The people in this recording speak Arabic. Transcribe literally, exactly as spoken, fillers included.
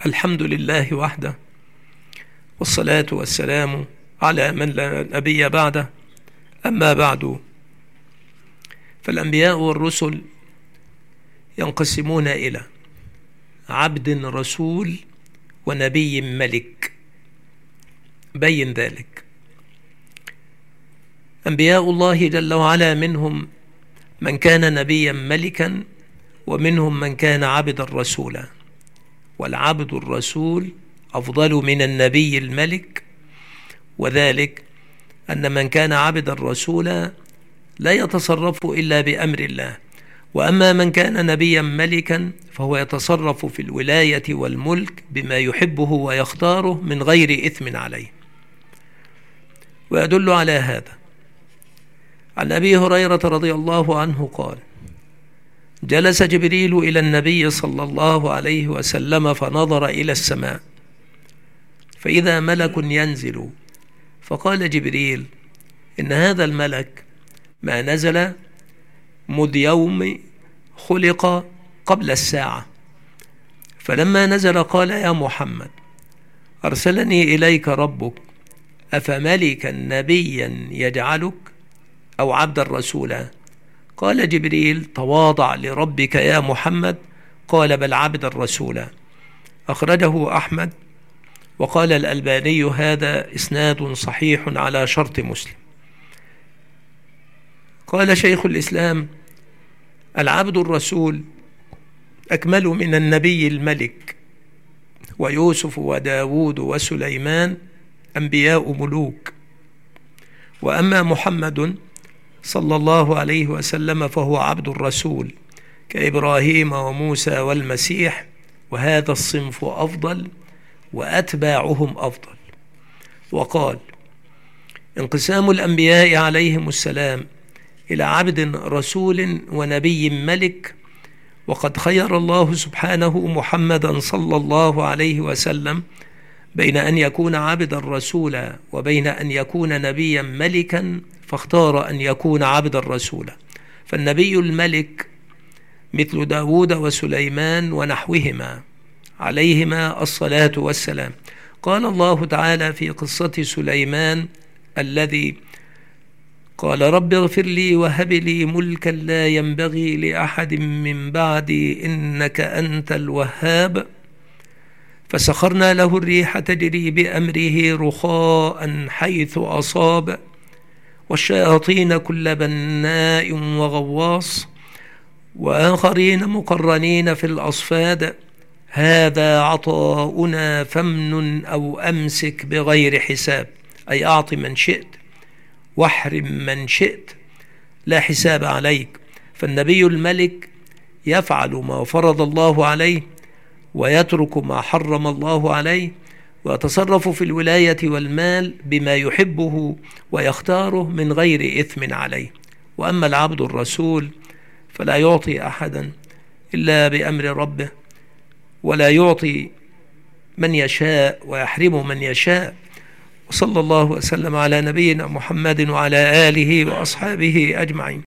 الحمد لله وحده، والصلاة والسلام على من لا نبي بعده. أما بعد، فالأنبياء والرسل ينقسمون إلى عبد رسول ونبي ملك. بين ذلك. أنبياء الله جل وعلا منهم من كان نبيا ملكا، ومنهم من كان عبدا رسولا، والعبد الرسول أفضل من النبي الملك، وذلك أن من كان عبدا رسولا لا يتصرف إلا بأمر الله، وأما من كان نبيا ملكا فهو يتصرف في الولاية والملك بما يحبه ويختاره من غير إثم عليه. ويدل على هذا عن أبي هريرة رضي الله عنه قال: جلس جبريل إلى النبي صلى الله عليه وسلم فنظر إلى السماء، فإذا ملك ينزل، فقال جبريل: إن هذا الملك ما نزل مذ يوم خلق قبل الساعة. فلما نزل قال: يا محمد، أرسلني إليك ربك أفملكا نبيا يجعلك أو عبدا رسولا؟ قال جبريل: تواضع لربك يا محمد. قال: بل عبدا رسولا. أخرجه أحمد، وقال الألباني: هذا إسناد صحيح على شرط مسلم. قال شيخ الإسلام: العبد الرسول أكمل من النبي الملك، ويوسف وداود وسليمان أنبياء ملوك، وأما محمد صلى الله عليه وسلم فهو عبد الرسول كإبراهيم وموسى والمسيح، وهذا الصنف أفضل وأتباعهم أفضل. وقال: انقسام الأنبياء عليهم السلام إلى عبد رسول ونبي ملك، وقد خير الله سبحانه محمدا صلى الله عليه وسلم بين أن يكون عبدا رسولا وبين أن يكون نبيا ملكا، فاختار أن يكون عبدا رسولا. فالنبي الملك مثل داود وسليمان ونحوهما عليهما الصلاة والسلام. قال الله تعالى في قصة سليمان الذي قال: رب اغفر لي وهب لي ملكا لا ينبغي لأحد من بعدي إنك أنت الوهاب، فسخرنا له الريح تجري بأمره رخاء حيث أصاب، والشياطين كل بناء وغواص، وآخرين مقرنين في الأصفاد، هذا عطاؤنا فامنن أو أمسك بغير حساب. أي أعط من شئت واحرم من شئت، لا حساب عليك. فالنبي الملك يفعل ما فرض الله عليه ويترك ما حرم الله عليه، ويتصرف في الولاية والمال بما يحبه ويختاره من غير إثم عليه. وأما العبد الرسول فلا يعطي أحدا إلا بأمر ربه، ولا يعطي من يشاء ويحرم من يشاء. وصلى الله وسلم على نبينا محمد وعلى آله وأصحابه أجمعين.